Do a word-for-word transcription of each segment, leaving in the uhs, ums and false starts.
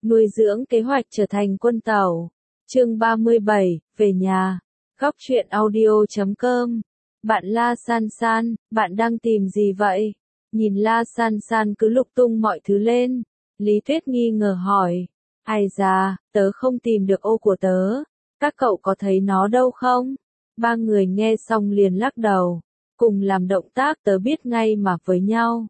Nuôi dưỡng kế hoạch trở thành quân tàu. Chương ba mươi bảy, về nhà. Góc truyện audio chấm com. Bạn La San San, bạn đang tìm gì vậy? Nhìn La San San cứ lục tung mọi thứ lên. Lý Tuyết nghi ngờ hỏi. Ai da, tớ không tìm được ô của tớ. Các cậu có thấy nó đâu không? Ba người nghe xong liền lắc đầu. Cùng làm động tác tớ biết ngay mà với nhau.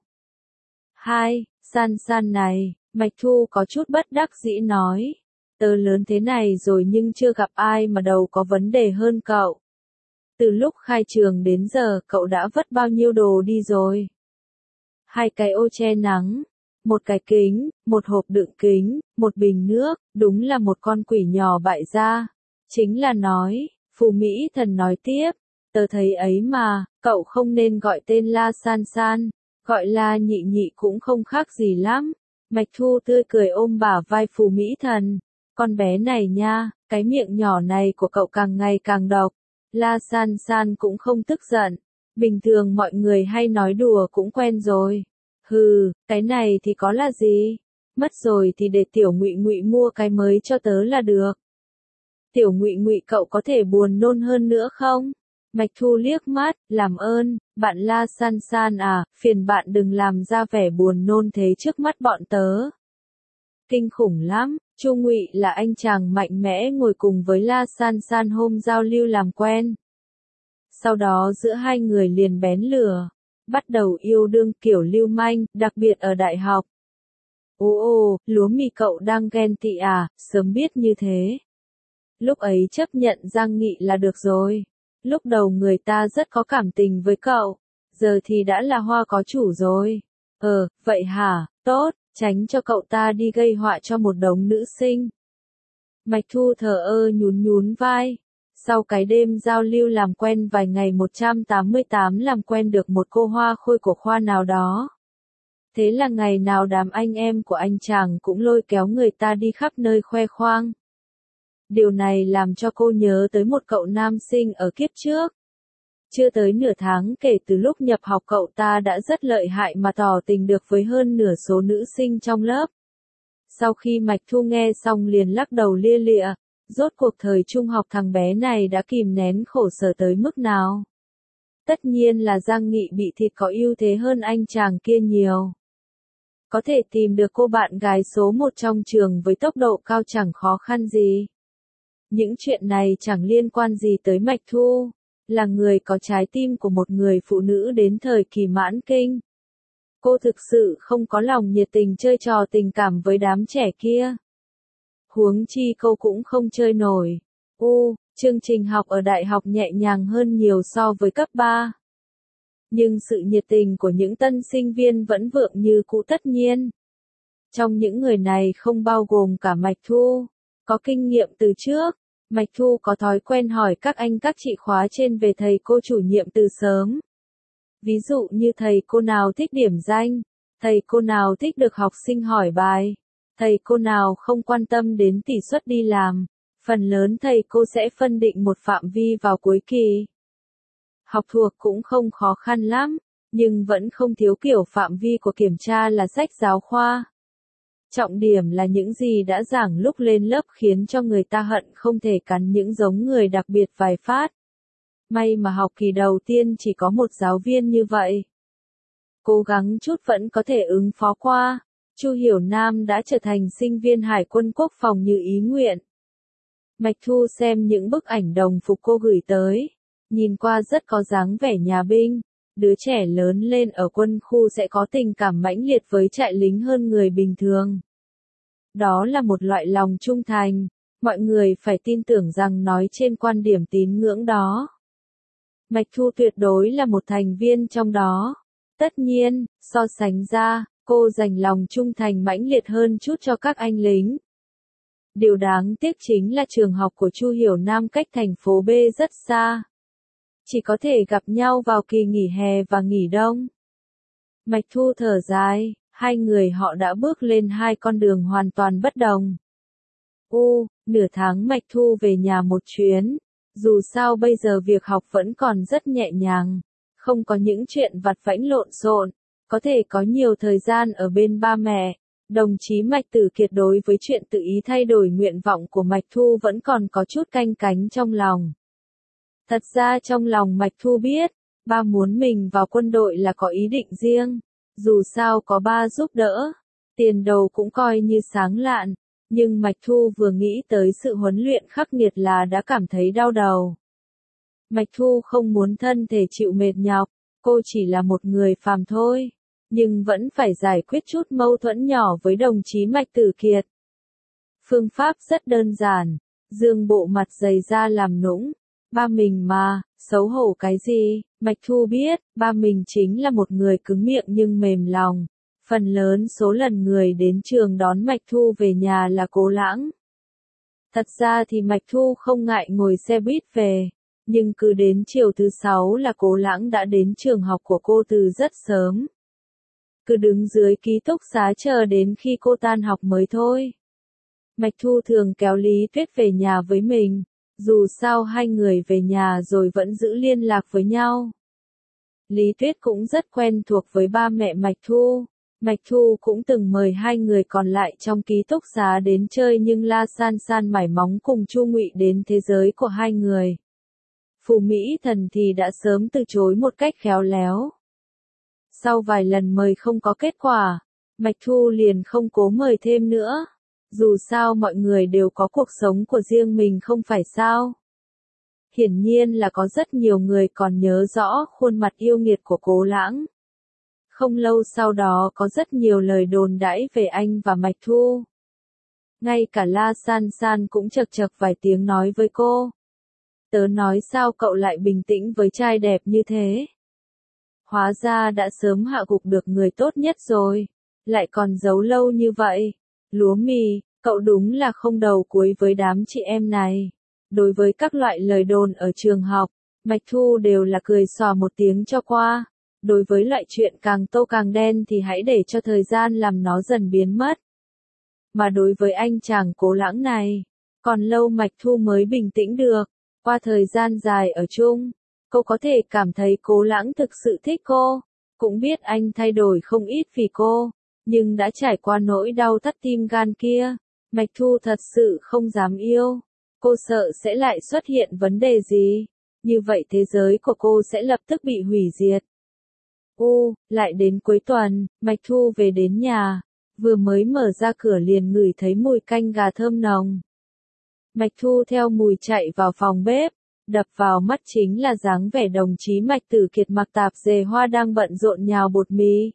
Hai, San San này, Mạch Thu có chút bất đắc dĩ nói. Tớ lớn thế này rồi nhưng chưa gặp ai mà đầu có vấn đề hơn cậu. Từ lúc khai trường đến giờ cậu đã vất bao nhiêu đồ đi rồi? Hai cái ô che nắng, một cái kính, một hộp đựng kính, một bình nước, đúng là một con quỷ nhỏ bại gia. Chính là nói, Phù Mỹ Thần nói tiếp, tớ thấy ấy mà, cậu không nên gọi tên La San San, gọi La Nhị Nhị cũng không khác gì lắm. Mạch Thu tươi cười ôm bả vai Phù Mỹ Thần, con bé này nha, cái miệng nhỏ này của cậu càng ngày càng độc. La San San cũng không tức giận, bình thường mọi người hay nói đùa cũng quen rồi. Hừ, cái này thì có là gì? Mất rồi thì để Tiểu Ngụy Ngụy mua cái mới cho tớ là được. Tiểu Ngụy Ngụy cậu có thể buồn nôn hơn nữa không? Mạch Thu liếc mắt, làm ơn, bạn La San San à, phiền bạn đừng làm ra vẻ buồn nôn thế trước mắt bọn tớ. Kinh khủng lắm, Chu Ngụy là anh chàng mạnh mẽ ngồi cùng với La San San hôm giao lưu làm quen. Sau đó giữa hai người liền bén lửa, bắt đầu yêu đương kiểu lưu manh, đặc biệt ở đại học. Ồ ồ, Lúa Mì cậu đang ghen tị à, sớm biết như thế. Lúc ấy chấp nhận Giang Nghị là được rồi. Lúc đầu người ta rất có cảm tình với cậu, giờ thì đã là hoa có chủ rồi. Ờ, vậy hả, tốt, tránh cho cậu ta đi gây họa cho một đống nữ sinh. Mạch Thu thờ ơ nhún nhún vai. Sau cái đêm giao lưu làm quen vài ngày một trăm tám mươi tám làm quen được một cô hoa khôi của khoa nào đó. Thế là ngày nào đám anh em của anh chàng cũng lôi kéo người ta đi khắp nơi khoe khoang. Điều này làm cho cô nhớ tới một cậu nam sinh ở kiếp trước. Chưa tới nửa tháng kể từ lúc nhập học cậu ta đã rất lợi hại mà tỏ tình được với hơn nửa số nữ sinh trong lớp. Sau khi Mạch Thu nghe xong liền lắc đầu lia lịa, rốt cuộc thời trung học thằng bé này đã kìm nén khổ sở tới mức nào. Tất nhiên là Giang Nghị bị thịt có ưu thế hơn anh chàng kia nhiều. Có thể tìm được cô bạn gái số một trong trường với tốc độ cao chẳng khó khăn gì. Những chuyện này chẳng liên quan gì tới Mạch Thu, là người có trái tim của một người phụ nữ đến thời kỳ mãn kinh. Cô thực sự không có lòng nhiệt tình chơi trò tình cảm với đám trẻ kia. Huống chi cô cũng không chơi nổi. U, chương trình học ở đại học nhẹ nhàng hơn nhiều so với cấp ba. Nhưng sự nhiệt tình của những tân sinh viên vẫn vượng như cũ tất nhiên. Trong những người này không bao gồm cả Mạch Thu. Có kinh nghiệm từ trước, Mạch Thu có thói quen hỏi các anh các chị khóa trên về thầy cô chủ nhiệm từ sớm. Ví dụ như thầy cô nào thích điểm danh, thầy cô nào thích được học sinh hỏi bài, thầy cô nào không quan tâm đến tỷ suất đi làm. Phần lớn thầy cô sẽ phân định một phạm vi vào cuối kỳ. Học thuộc cũng không khó khăn lắm, nhưng vẫn không thiếu kiểu phạm vi của kiểm tra là sách giáo khoa. Trọng điểm là những gì đã giảng lúc lên lớp khiến cho người ta hận không thể cắn những giống người đặc biệt vài phát. May mà học kỳ đầu tiên chỉ có một giáo viên như vậy. Cố gắng chút vẫn có thể ứng phó qua. Chu Hiểu Nam đã trở thành sinh viên Hải quân Quốc phòng như ý nguyện. Mạch Thu xem những bức ảnh đồng phục cô gửi tới, nhìn qua rất có dáng vẻ nhà binh. Đứa trẻ lớn lên ở quân khu sẽ có tình cảm mãnh liệt với trại lính hơn người bình thường. Đó là một loại lòng trung thành, mọi người phải tin tưởng rằng nói trên quan điểm tín ngưỡng đó. Mạch Thu tuyệt đối là một thành viên trong đó. Tất nhiên, so sánh ra, cô dành lòng trung thành mãnh liệt hơn chút cho các anh lính. Điều đáng tiếc chính là trường học của Chu Hiểu Nam cách thành phố B rất xa. Chỉ có thể gặp nhau vào kỳ nghỉ hè và nghỉ đông. Mạch Thu thở dài, hai người họ đã bước lên hai con đường hoàn toàn bất đồng. U, nửa tháng Mạch Thu về nhà một chuyến. Dù sao bây giờ việc học vẫn còn rất nhẹ nhàng, không có những chuyện vặt vãnh lộn xộn, có thể có nhiều thời gian ở bên ba mẹ. Đồng chí Mạch Tử Kiệt đối với chuyện tự ý thay đổi nguyện vọng của Mạch Thu vẫn còn có chút canh cánh trong lòng. Thật ra trong lòng Mạch Thu biết, ba muốn mình vào quân đội là có ý định riêng, dù sao có ba giúp đỡ, tiền đồ cũng coi như sáng lạn, nhưng Mạch Thu vừa nghĩ tới sự huấn luyện khắc nghiệt là đã cảm thấy đau đầu. Mạch Thu không muốn thân thể chịu mệt nhọc, cô chỉ là một người phàm thôi, nhưng vẫn phải giải quyết chút mâu thuẫn nhỏ với đồng chí Mạch Tử Kiệt. Phương pháp rất đơn giản, dương bộ mặt dày ra làm nũng, ba mình mà, xấu hổ cái gì, Mạch Thu biết, ba mình chính là một người cứng miệng nhưng mềm lòng. Phần lớn số lần người đến trường đón Mạch Thu về nhà là Cố Lãng. Thật ra thì Mạch Thu không ngại ngồi xe buýt về, nhưng cứ đến chiều thứ sáu là Cố Lãng đã đến trường học của cô từ rất sớm. Cứ đứng dưới ký túc xá chờ đến khi cô tan học mới thôi. Mạch Thu thường kéo Lý Tuyết về nhà với mình, dù sao hai người về nhà rồi vẫn giữ liên lạc với nhau. Lý Tuyết cũng rất quen thuộc với ba mẹ Mạch Thu. Mạch Thu cũng từng mời hai người còn lại trong ký túc xá đến chơi nhưng La San San mải móng cùng Chu Ngụy đến thế giới của hai người. Phù Mỹ Thần thì đã sớm từ chối một cách khéo léo. Sau vài lần mời không có kết quả, Mạch Thu liền không cố mời thêm nữa. Dù sao mọi người đều có cuộc sống của riêng mình không phải sao. Hiển nhiên là có rất nhiều người còn nhớ rõ khuôn mặt yêu nghiệt của Cố Lãng. Không lâu sau đó có rất nhiều lời đồn đãi về anh và Mạch Thu. Ngay cả La San San cũng chật chật vài tiếng nói với cô. Tớ nói sao cậu lại bình tĩnh với trai đẹp như thế? Hóa ra đã sớm hạ gục được người tốt nhất rồi, lại còn giấu lâu như vậy. Lúa mì, cậu đúng là không đầu cuối với đám chị em này. Đối với các loại lời đồn ở trường học, Mạch Thu đều là cười xòa một tiếng cho qua. Đối với loại chuyện càng tô càng đen thì hãy để cho thời gian làm nó dần biến mất. Mà đối với anh chàng Cố Lãng này, còn lâu Mạch Thu mới bình tĩnh được. Qua thời gian dài ở chung, cô có thể cảm thấy Cố Lãng thực sự thích cô, cũng biết anh thay đổi không ít vì cô, nhưng đã trải qua nỗi đau thắt tim gan kia, Mạch Thu thật sự không dám yêu. Cô sợ sẽ lại xuất hiện vấn đề gì, như vậy thế giới của cô sẽ lập tức bị hủy diệt. U, lại đến cuối tuần, Mạch Thu về đến nhà, vừa mới mở ra cửa liền ngửi thấy mùi canh gà thơm nồng. Mạch Thu theo mùi chạy vào phòng bếp, đập vào mắt chính là dáng vẻ đồng chí Mạch Tử Kiệt mặc tạp dề hoa đang bận rộn nhào bột mì.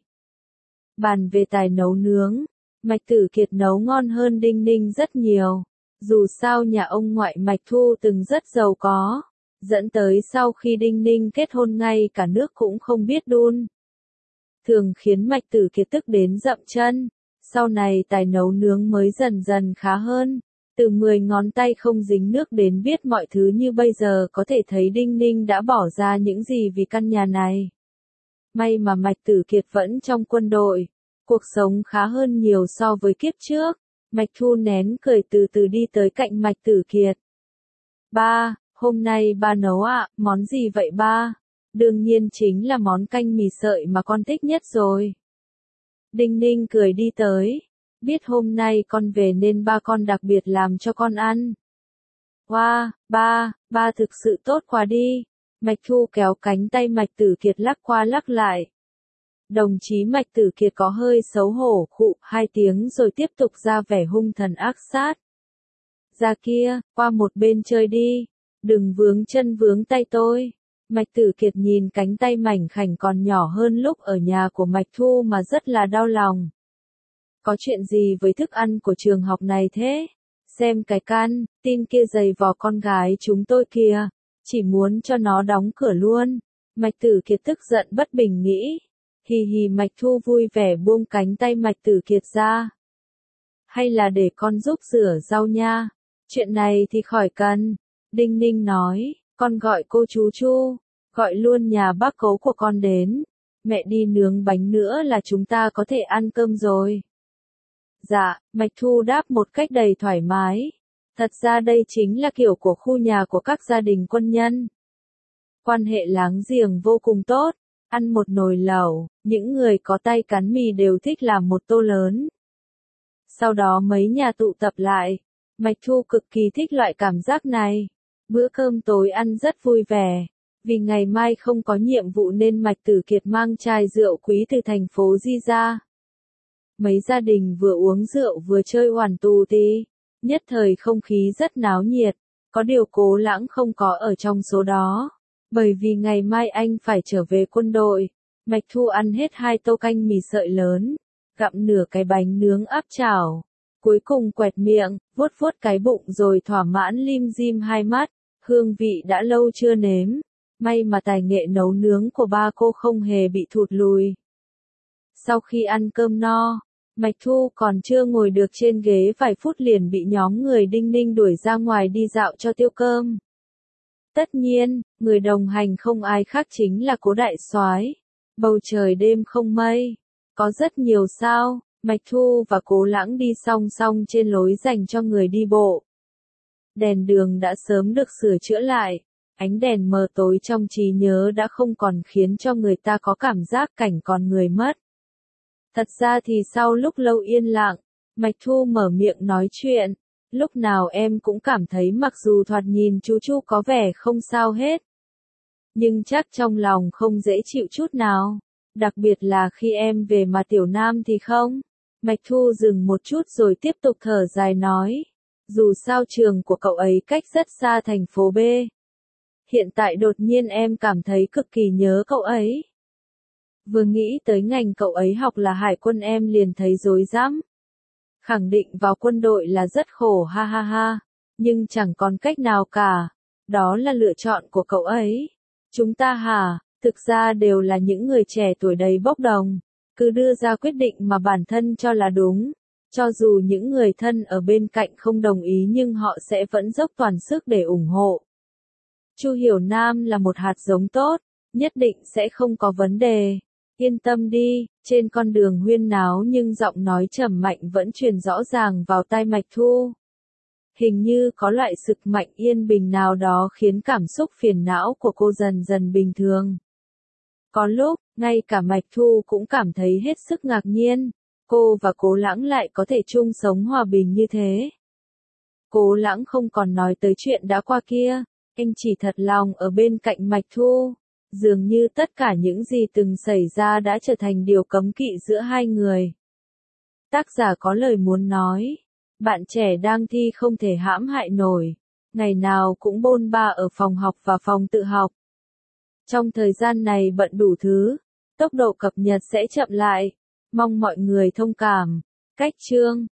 Bàn về tài nấu nướng, Mạch Tử Kiệt nấu ngon hơn Đinh Ninh rất nhiều, dù sao nhà ông ngoại Mạch Thu từng rất giàu có. Dẫn tới sau khi Đinh Ninh kết hôn ngay cả nước cũng không biết đun. Thường khiến Mạch Tử Kiệt tức đến dậm chân. Sau này tài nấu nướng mới dần dần khá hơn. Từ mười ngón tay không dính nước đến biết mọi thứ như bây giờ có thể thấy Đinh Ninh đã bỏ ra những gì vì căn nhà này. May mà Mạch Tử Kiệt vẫn trong quân đội. Cuộc sống khá hơn nhiều so với kiếp trước. Mạch Thu nén cười từ từ đi tới cạnh Mạch Tử Kiệt. Ba. Hôm nay ba nấu ạ, à, món gì vậy ba? Đương nhiên chính là món canh mì sợi mà con thích nhất rồi. Đinh Ninh cười đi tới. Biết hôm nay con về nên ba con đặc biệt làm cho con ăn. Wow, ba, ba thực sự tốt quá đi. Mạch Thu kéo cánh tay Mạch Tử Kiệt lắc qua lắc lại. Đồng chí Mạch Tử Kiệt có hơi xấu hổ khụ hai tiếng rồi tiếp tục ra vẻ hung thần ác sát. Ra kia, qua một bên chơi đi. Đừng vướng chân vướng tay tôi. Mạch Tử Kiệt nhìn cánh tay mảnh khảnh còn nhỏ hơn lúc ở nhà của Mạch Thu mà rất là đau lòng. Có chuyện gì với thức ăn của trường học này thế? Xem cái can, tin kia giày vò con gái chúng tôi kìa. Chỉ muốn cho nó đóng cửa luôn. Mạch Tử Kiệt tức giận bất bình nghĩ. Hì hì Mạch Thu vui vẻ buông cánh tay Mạch Tử Kiệt ra. Hay là để con giúp rửa rau nha. Chuyện này thì khỏi cần. Đinh Ninh nói, con gọi cô chú Chu, gọi luôn nhà bác Cố của con đến. Mẹ đi nướng bánh nữa là chúng ta có thể ăn cơm rồi. Dạ, Mạch Thu đáp một cách đầy thoải mái. Thật ra đây chính là kiểu của khu nhà của các gia đình quân nhân. Quan hệ láng giềng vô cùng tốt, ăn một nồi lẩu, những người có tay cán mì đều thích làm một tô lớn. Sau đó mấy nhà tụ tập lại. Mạch Thu cực kỳ thích loại cảm giác này. Bữa cơm tối ăn rất vui vẻ. Vì ngày mai không có nhiệm vụ nên Mạch Tử Kiệt mang chai rượu quý từ thành phố Di ra. Mấy gia đình vừa uống rượu vừa chơi hoàn tù tí. Nhất thời không khí rất náo nhiệt. Có điều Cố Lãng không có ở trong số đó. Bởi vì ngày mai anh phải trở về quân đội. Mạch Thu ăn hết hai tô canh mì sợi lớn. Gặm nửa cái bánh nướng áp chảo. Cuối cùng quẹt miệng, vuốt vuốt cái bụng rồi thỏa mãn lim dim hai mắt. Hương vị đã lâu chưa nếm. May mà tài nghệ nấu nướng của ba cô không hề bị thụt lùi. Sau khi ăn cơm no, Mạch Thu còn chưa ngồi được trên ghế vài phút liền bị nhóm người Đinh Ninh đuổi ra ngoài đi dạo cho tiêu cơm. Tất nhiên, người đồng hành không ai khác chính là Cố đại soái. Bầu trời đêm không mây, có rất nhiều sao. Mạch Thu và Cố Lãng đi song song trên lối dành cho người đi bộ. Đèn đường đã sớm được sửa chữa lại, ánh đèn mờ tối trong trí nhớ đã không còn khiến cho người ta có cảm giác cảnh còn người mất. Thật ra thì sau lúc lâu yên lặng, Mạch Thu mở miệng nói chuyện, lúc nào em cũng cảm thấy mặc dù thoạt nhìn chú Chu có vẻ không sao hết, nhưng chắc trong lòng không dễ chịu chút nào, đặc biệt là khi em về mà Tiểu Nam thì không. Mạch Thu dừng một chút rồi tiếp tục thở dài nói, dù sao trường của cậu ấy cách rất xa thành phố B. Hiện tại đột nhiên em cảm thấy cực kỳ nhớ cậu ấy. Vừa nghĩ tới ngành cậu ấy học là hải quân em liền thấy rối rắm. Khẳng định vào quân đội là rất khổ ha ha ha, nhưng chẳng còn cách nào cả, đó là lựa chọn của cậu ấy. Chúng ta hả, thực ra đều là những người trẻ tuổi đầy bốc đồng, cứ đưa ra quyết định mà bản thân cho là đúng. Cho dù những người thân ở bên cạnh không đồng ý nhưng họ sẽ vẫn dốc toàn sức để ủng hộ. Chu Hiểu Nam là một hạt giống tốt, nhất định sẽ không có vấn đề. Yên tâm đi, trên con đường huyên náo nhưng giọng nói trầm mạnh vẫn truyền rõ ràng vào tai Mạch Thu. Hình như có loại sức mạnh yên bình nào đó khiến cảm xúc phiền não của cô dần dần bình thường. Có lúc, ngay cả Mạch Thu cũng cảm thấy hết sức ngạc nhiên, cô và Cố Lãng lại có thể chung sống hòa bình như thế. Cố Lãng không còn nói tới chuyện đã qua kia, anh chỉ thật lòng ở bên cạnh Mạch Thu. Dường như tất cả những gì từng xảy ra đã trở thành điều cấm kỵ giữa hai người. Tác giả có lời muốn nói, bạn trẻ đang thi không thể hãm hại nổi, ngày nào cũng bôn ba ở phòng học và phòng tự học. Trong thời gian này bận đủ thứ, tốc độ cập nhật sẽ chậm lại, mong mọi người thông cảm. Cách chương